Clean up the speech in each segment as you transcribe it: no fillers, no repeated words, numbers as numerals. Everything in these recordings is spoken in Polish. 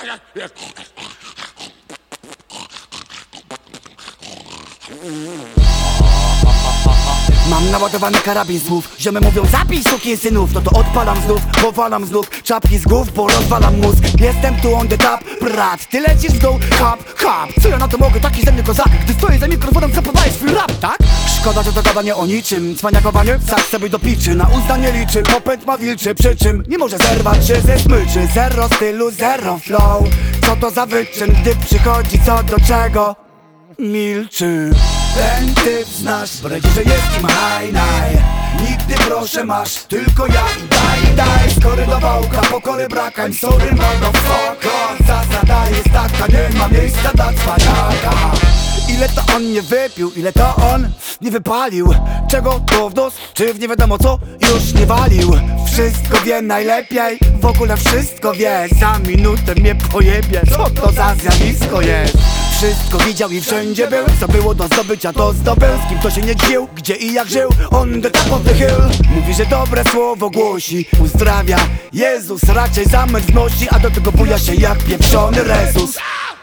Mam naładowany karabin słów. Ziomy mówią zabij sukinsynów. No to odpalam znów, powalam znów czapki z głów, bo rozwalam mózg. Jestem tu on the top, brat. Ty lecisz w dół, hop, hop. Co ja na to mogę, taki ze mnie kozak? Gdy stoję za mikrofonem, zapodaję swój rap, tak? Szkoda, że to gadanie o niczym. Cwaniakowanie, sak sobie do piczy. Na usta nie liczy, popęd ma wilczy. Przy czym nie może zerwać się ze smyczy. Zero stylu, zero flow. Co to za wyczyn, gdy przychodzi co do czego? Milczy. Ten typ znasz, bredzi, że jest im hajnaj. Nigdy proszę masz, tylko ja i daj. Skory do wałka, pokory brak, I'm sorry motherfucker. Zasada jest taka, nie ma miejsca dla cwaniaka. Ile to on nie wypił, ile to on nie wypalił. Czego to w nos, czy w nie wiadomo co już nie walił. Wszystko wie najlepiej, w ogóle wszystko wie. Za minutę mnie pojebie, co to za zjawisko jest. Wszystko widział i wszędzie był. Co było do zdobycia, to zdobył. Z kim to się nie dził, gdzie i jak żył. On the top of the hill. Mówi, że dobre słowo głosi. Uzdrawia Jezus, raczej zamęt wnosi. A do tego buja się jak pieprzony Rezus.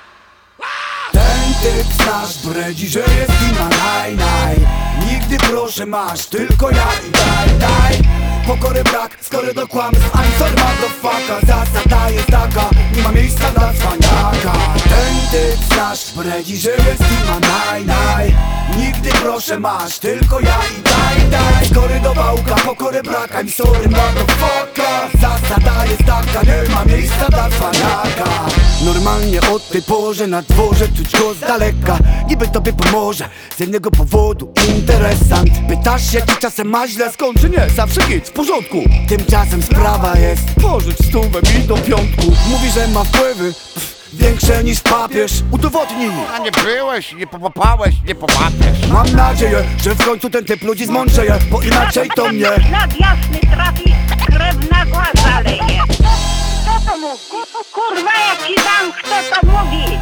Ten typ znasz, bredzi, że jest Himalaj. Nigdy proszę masz, tylko ja i daj. Pokory brak, skory do kłamstw, I'm sorry motherfucker. Zasada jest taka, nie ma miejsca dla cwaniaka. Ten typ znasz, bredzi, że jest Himalaj. Nigdy proszę masz, tylko ja i daj. Skory do wałka, pokory brak, I'm sorry motherfucker. Zasada jest taka, nie ma miejsca dla cwaniaka. Normalnie o tej porze na dworze czuć go z daleka. Niby tobie pomoże, z jednego powodu interesant. Pytasz się, czy czasem ma źle, skończy nie, zawsze git, w porządku. Tymczasem sprawa jest, pożycz stówę mi do piątku. Mówi, że ma wpływy, większe niż papież. Udowodnij. A nie byłeś, nie popapałeś, nie popapiesz. Mam nadzieję, że w końcu ten typ ludzi zmądrzeje, bo inaczej to mnie Ślad jasny trafi, krew nagła zaleje. Kto to mówi? Kurwa, jak ci dam, kto to mówi?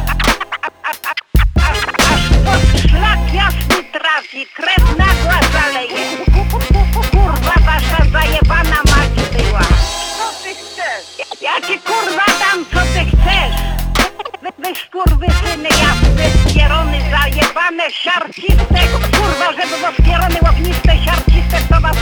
Aż pod szlak jasny trafi, krew nagła zaleje. Kurwa, wasza zajebana mać była. Co ty chcesz? Ja ci kurwa dam, co ty chcesz. Wy skurwysyny jasny, skierony, zajebane, siarciste. Kurwa, żeby było skierony, ogniste, siarciste, to was...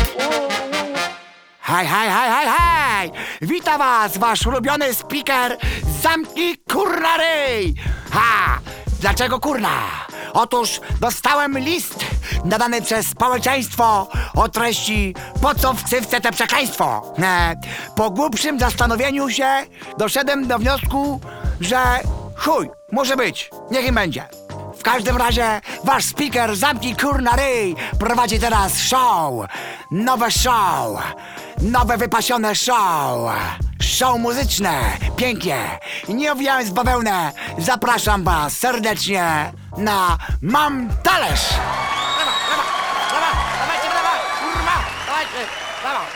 Hej! Wita was wasz ulubiony speaker. Zamknij kurna ryj. Dlaczego kurna? Otóż dostałem list nadany przez społeczeństwo o treści po co w ksywce te przekleństwo. Po głębszym zastanowieniu się doszedłem do wniosku, że chuj, może być, niech im będzie. W każdym razie wasz speaker Zamknij kurna ryj prowadzi teraz show. Nowe show. Nowe wypasione show. Show muzyczne, pięknie, nie owijając bawełnę, zapraszam was serdecznie na Mam Talerz! Brawa, brawa, brawa, dawajcie, brawa, kurwa, dawajcie, brawa.